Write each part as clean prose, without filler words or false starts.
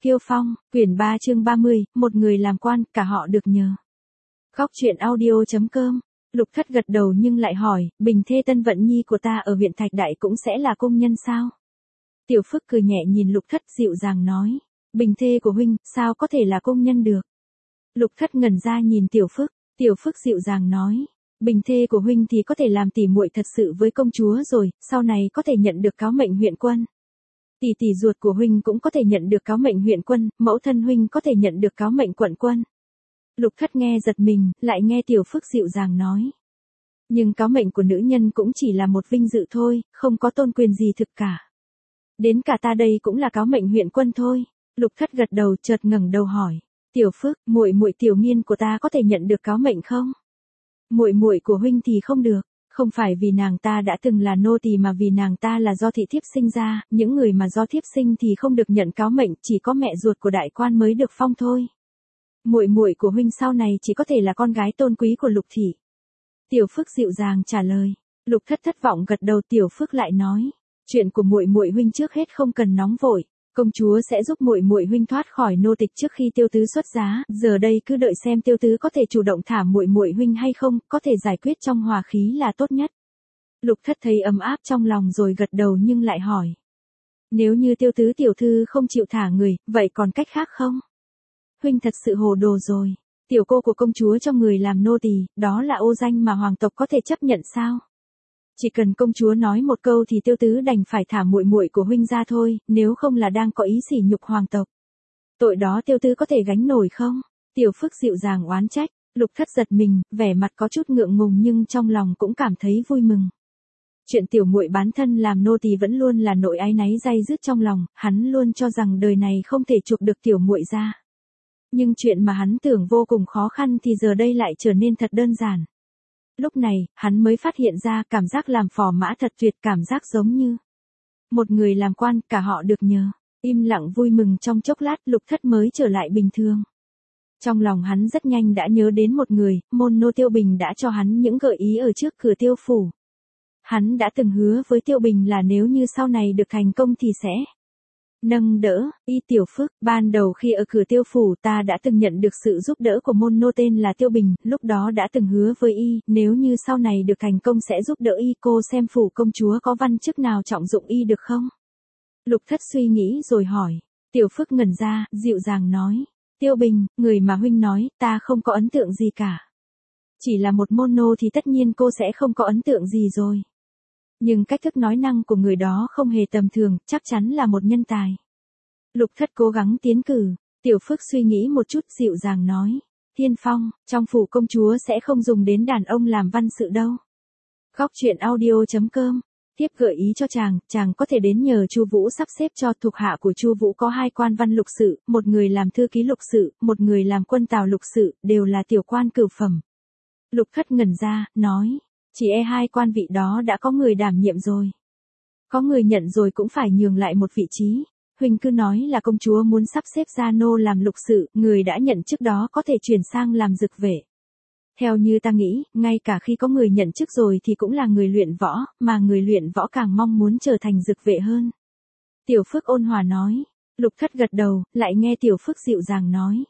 Kiêu Phong, quyển 3 chương 30, một người làm quan, cả họ được nhờ. Góc truyện audio.com. Lục Thất gật đầu nhưng lại hỏi, Bình thê Tân Vận Nhi của ta ở huyện Thạch Đại cũng sẽ là công nhân sao? Tiểu Phước cười nhẹ nhìn Lục Thất dịu dàng nói, Bình thê của huynh, sao có thể là công nhân được? Lục Thất ngẩn ra nhìn Tiểu Phước dịu dàng nói, Bình thê của huynh thì có thể làm tỉ muội thật sự với công chúa rồi, sau này có thể nhận được cáo mệnh huyện quân. Tỷ ruột của huynh cũng có thể nhận được cáo mệnh huyện quân, mẫu thân huynh có thể nhận được cáo mệnh quận quân. Lục Thất nghe giật mình, lại nghe Tiểu Phước dịu dàng nói. Nhưng cáo mệnh của nữ nhân cũng chỉ là một vinh dự thôi, không có tôn quyền gì thực cả. Đến cả ta đây cũng là cáo mệnh huyện quân thôi. Lục Thất gật đầu chợt ngẩng đầu hỏi. Tiểu Phước, muội Tiểu Nghiên của ta có thể nhận được cáo mệnh không? Muội của huynh thì không được. Không phải vì nàng ta đã từng là nô tỳ mà vì nàng ta là do thị thiếp sinh ra, những người mà do thiếp sinh thì không được nhận cáo mệnh, chỉ có mẹ ruột của đại quan mới được phong thôi. Muội của huynh sau này chỉ có thể là con gái tôn quý của Lục thị. Tiểu Phước dịu dàng trả lời. Lục Thất thất vọng gật đầu. Tiểu Phước lại nói, chuyện của muội huynh trước hết không cần nóng vội, công chúa sẽ giúp muội huynh thoát khỏi nô tịch trước khi Tiêu tứ xuất giá, giờ đây cứ đợi xem Tiêu tứ có thể chủ động thả muội huynh hay không, có thể giải quyết trong hòa khí là tốt nhất. Lục Thất thấy ấm áp trong lòng rồi gật đầu nhưng lại hỏi, nếu như Tiêu tứ tiểu thư không chịu thả người, vậy còn cách khác không? Huynh thật sự hồ đồ rồi, tiểu cô của công chúa cho người làm nô tỳ, đó là ô danh mà hoàng tộc có thể chấp nhận sao? Chỉ cần công chúa nói một câu thì Tiêu tứ đành phải thả muội của huynh ra thôi, nếu không là đang có ý sỉ nhục hoàng tộc. Tội đó Tiêu tứ có thể gánh nổi không? Tiểu Phước dịu dàng oán trách. Lục Thất giật mình, vẻ mặt có chút ngượng ngùng nhưng trong lòng cũng cảm thấy vui mừng. Chuyện tiểu muội bán thân làm nô tỳ vẫn luôn là nỗi áy náy day dứt trong lòng, hắn luôn cho rằng đời này không thể chuộc được tiểu muội ra. Nhưng chuyện mà hắn tưởng vô cùng khó khăn thì giờ đây lại trở nên thật đơn giản. Lúc này, hắn mới phát hiện ra cảm giác làm phò mã thật tuyệt, cảm giác giống như một người làm quan, cả họ được nhờ. Im lặng vui mừng trong chốc lát, Lục Thất mới trở lại bình thường. Trong lòng hắn rất nhanh đã nhớ đến một người, môn nô Tiêu Bình đã cho hắn những gợi ý ở trước cửa Tiêu phủ. Hắn đã từng hứa với Tiêu Bình là nếu như sau này được thành công thì sẽ nâng đỡ. Tiểu Phước, ban đầu khi ở cửa Tiêu phủ ta đã từng nhận được sự giúp đỡ của môn nô tên là Tiêu Bình, lúc đó đã từng hứa với nếu như sau này được thành công sẽ giúp đỡ cô xem phủ công chúa có văn chức nào trọng dụng được không? Lục Thất suy nghĩ rồi hỏi. Tiểu Phước ngẩn ra, dịu dàng nói, Tiêu Bình, người mà huynh nói, ta không có ấn tượng gì cả. Chỉ là một môn nô thì tất nhiên cô sẽ không có ấn tượng gì rồi. Nhưng cách thức nói năng của người đó không hề tầm thường, chắc chắn là một nhân tài. Lục Thất cố gắng tiến cử. Tiểu Phước suy nghĩ một chút dịu dàng nói, Thiên Phong, trong phủ công chúa sẽ không dùng đến đàn ông làm văn sự đâu. Góc truyện audio.com. Tiếp gợi ý cho chàng có thể đến nhờ Chu Vũ sắp xếp cho. Thuộc hạ của Chu Vũ có 2 quan văn lục sự, một người làm thư ký lục sự, một người làm quân tào lục sự, đều là tiểu quan cửu phẩm. Lục Thất ngẩn ra, nói, chỉ 2 quan vị đó đã có người đảm nhiệm rồi. Có người nhận rồi cũng phải nhường lại một vị trí. Huynh cứ nói là công chúa muốn sắp xếp gia nô làm lục sự, người đã nhận chức đó có thể chuyển sang làm dực vệ. Theo như ta nghĩ, ngay cả khi có người nhận chức rồi thì cũng là người luyện võ, mà người luyện võ càng mong muốn trở thành dực vệ hơn. Tiểu Phước ôn hòa nói. Lục Thất gật đầu, lại nghe Tiểu Phước dịu dàng nói.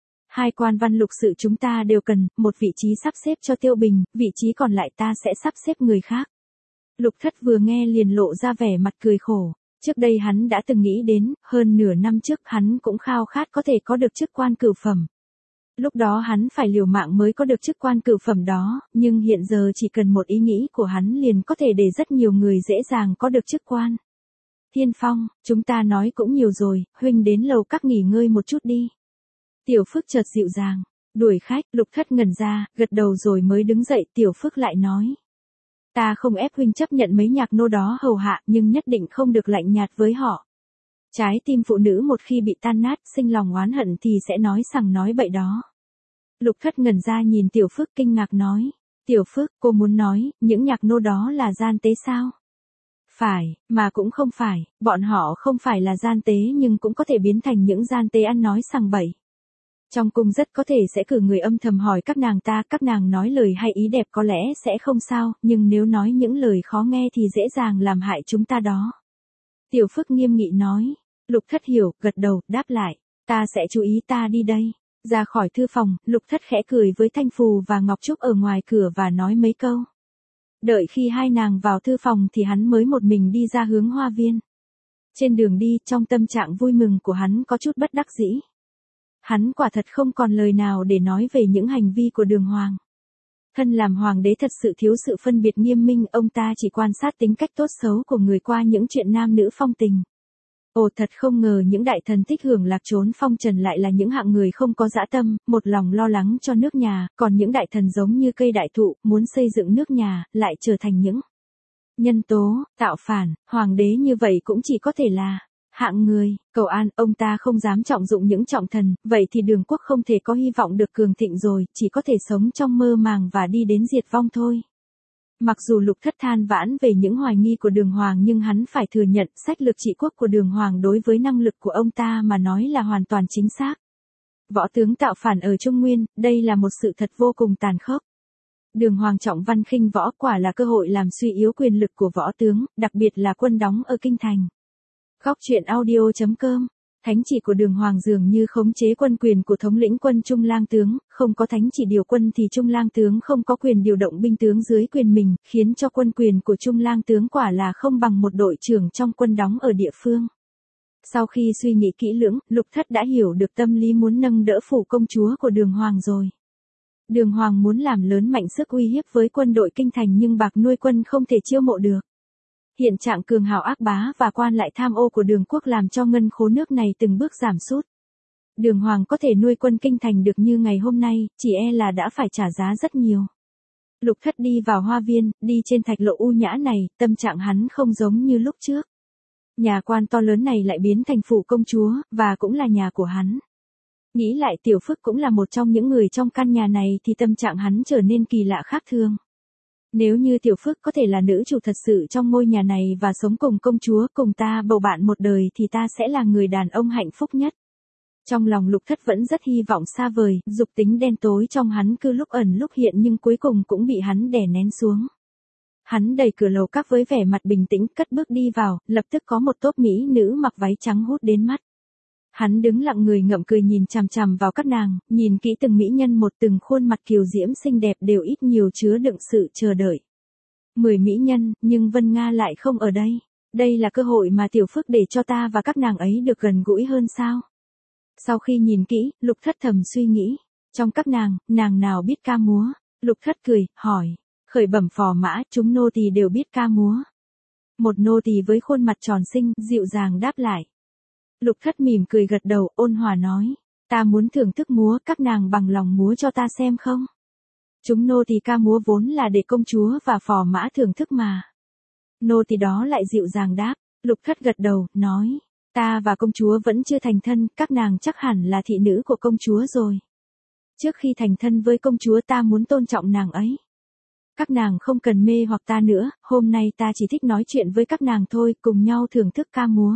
2 quan văn lục sự chúng ta đều cần, một vị trí sắp xếp cho Tiêu Bình, vị trí còn lại ta sẽ sắp xếp người khác. Lục Thất vừa nghe liền lộ ra vẻ mặt cười khổ. Trước đây hắn đã từng nghĩ đến, hơn nửa năm trước hắn cũng khao khát có thể có được chức quan cửu phẩm. Lúc đó hắn phải liều mạng mới có được chức quan cửu phẩm đó, nhưng hiện giờ chỉ cần một ý nghĩ của hắn liền có thể để rất nhiều người dễ dàng có được chức quan. Thiên Phong, chúng ta nói cũng nhiều rồi, huynh đến lầu các nghỉ ngơi một chút đi. Tiểu Phước chợt dịu dàng, đuổi khách. Lục Thất ngẩn ra, gật đầu rồi mới đứng dậy. Tiểu Phước lại nói, ta không ép huynh chấp nhận mấy nhạc nô đó hầu hạ, nhưng nhất định không được lạnh nhạt với họ. Trái tim phụ nữ một khi bị tan nát, sinh lòng oán hận thì sẽ nói sằng nói bậy đó. Lục Thất ngẩn ra nhìn Tiểu Phước kinh ngạc nói, Tiểu Phước, cô muốn nói, những nhạc nô đó là gian tế sao? Phải, mà cũng không phải, bọn họ không phải là gian tế nhưng cũng có thể biến thành những gian tế ăn nói sằng bậy. Trong cung rất có thể sẽ cử người âm thầm hỏi các nàng ta, các nàng nói lời hay ý đẹp có lẽ sẽ không sao, nhưng nếu nói những lời khó nghe thì dễ dàng làm hại chúng ta đó. Tiểu Phước nghiêm nghị nói, Lục Thất hiểu, gật đầu, đáp lại. Ta sẽ chú ý, ta đi đây. Ra khỏi thư phòng, Lục Thất khẽ cười với Thanh Phù và Ngọc Trúc ở ngoài cửa và nói mấy câu. Đợi khi hai nàng vào thư phòng thì hắn mới một mình đi ra hướng hoa viên. Trên đường đi, trong tâm trạng vui mừng của hắn có chút bất đắc dĩ. Hắn quả thật không còn lời nào để nói về những hành vi của Đường Hoàng. Thân làm hoàng đế thật sự thiếu sự phân biệt nghiêm minh, ông ta chỉ quan sát tính cách tốt xấu của người qua những chuyện nam nữ phong tình. Ồ, thật không ngờ những đại thần thích hưởng lạc trốn phong trần lại là những hạng người không có dã tâm, một lòng lo lắng cho nước nhà, còn những đại thần giống như cây đại thụ, muốn xây dựng nước nhà, lại trở thành những nhân tố, tạo phản. Hoàng đế như vậy cũng chỉ có thể là hạng người. Cầu an, ông ta không dám trọng dụng những trọng thần, vậy thì Đường quốc không thể có hy vọng được cường thịnh rồi, chỉ có thể sống trong mơ màng và đi đến diệt vong thôi. Mặc dù Lục Thất than vãn về những hoài nghi của Đường Hoàng nhưng hắn phải thừa nhận sách lược trị quốc của Đường Hoàng đối với năng lực của ông ta mà nói là hoàn toàn chính xác. Võ tướng tạo phản ở Trung Nguyên, đây là một sự thật vô cùng tàn khốc. Đường Hoàng trọng văn khinh võ, quả là cơ hội làm suy yếu quyền lực của võ tướng, đặc biệt là quân đóng ở kinh thành. Góc truyện audio.com. Thánh chỉ của Đường Hoàng dường như khống chế quân quyền của thống lĩnh quân Trung Lang tướng, không có thánh chỉ điều quân thì Trung Lang tướng không có quyền điều động binh tướng dưới quyền mình, khiến cho quân quyền của Trung Lang tướng quả là không bằng một đội trưởng trong quân đóng ở địa phương. Sau khi suy nghĩ kỹ lưỡng, Lục Thất đã hiểu được tâm lý muốn nâng đỡ phủ công chúa của Đường Hoàng rồi. Đường Hoàng muốn làm lớn mạnh sức uy hiếp với quân đội kinh thành nhưng bạc nuôi quân không thể chiêu mộ được. Hiện trạng cường hào ác bá và quan lại tham ô của Đường quốc làm cho ngân khố nước này từng bước giảm sút. Đường Hoàng có thể nuôi quân kinh thành được như ngày hôm nay, chỉ e là đã phải trả giá rất nhiều. Lục Thất đi vào hoa viên, đi trên thạch lộ u nhã này, tâm trạng hắn không giống như lúc trước. Nhà quan to lớn này lại biến thành phủ công chúa, và cũng là nhà của hắn. Nghĩ lại Tiểu Phức cũng là một trong những người trong căn nhà này thì tâm trạng hắn trở nên kỳ lạ khác thường. Nếu như Tiểu Phức có thể là nữ chủ thật sự trong ngôi nhà này và sống cùng công chúa, cùng ta bầu bạn một đời thì ta sẽ là người đàn ông hạnh phúc nhất. Trong lòng Lục Thất vẫn rất hy vọng xa vời, dục tính đen tối trong hắn cứ lúc ẩn lúc hiện nhưng cuối cùng cũng bị hắn đè nén xuống. Hắn đẩy cửa lầu các với vẻ mặt bình tĩnh, cất bước đi vào, lập tức có một tốp mỹ nữ mặc váy trắng hút đến mắt. Hắn đứng lặng người ngậm cười nhìn chằm chằm vào các nàng, nhìn kỹ từng mỹ nhân một, từng khuôn mặt kiều diễm xinh đẹp đều ít nhiều chứa đựng sự chờ đợi. 10 mỹ nhân, nhưng Vân Nga lại không ở đây. Đây là cơ hội mà Tiểu Phức để cho ta và các nàng ấy được gần gũi hơn sao? Sau khi nhìn kỹ, Lục Thất thầm suy nghĩ. Trong các nàng nào biết ca múa? Lục Thất cười, hỏi. Khởi bẩm phò mã, chúng nô tỳ đều biết ca múa. Một nô tỳ với khuôn mặt tròn xinh, dịu dàng đáp lại. Lục Thất mỉm cười gật đầu, ôn hòa nói. Ta muốn thưởng thức múa, các nàng bằng lòng múa cho ta xem không? Chúng nô tỳ ca múa vốn là để công chúa và phò mã thưởng thức mà. Nô tỳ đó lại dịu dàng đáp. Lục Thất gật đầu, nói. Ta và công chúa vẫn chưa thành thân, các nàng chắc hẳn là thị nữ của công chúa rồi. Trước khi thành thân với công chúa ta muốn tôn trọng nàng ấy. Các nàng không cần mê hoặc ta nữa, hôm nay ta chỉ thích nói chuyện với các nàng thôi, cùng nhau thưởng thức ca múa.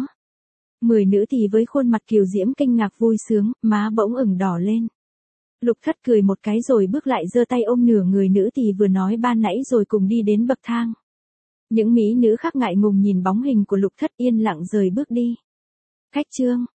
10 nữ tỳ với khuôn mặt kiều diễm kinh ngạc vui sướng, má bỗng ửng đỏ lên. Lục Thất cười một cái rồi bước lại giơ tay ôm nửa người nữ tỳ vừa nói ban nãy rồi cùng đi đến bậc thang. Những mỹ nữ khác ngại ngùng nhìn bóng hình của Lục Thất yên lặng rời bước đi. Khách trương.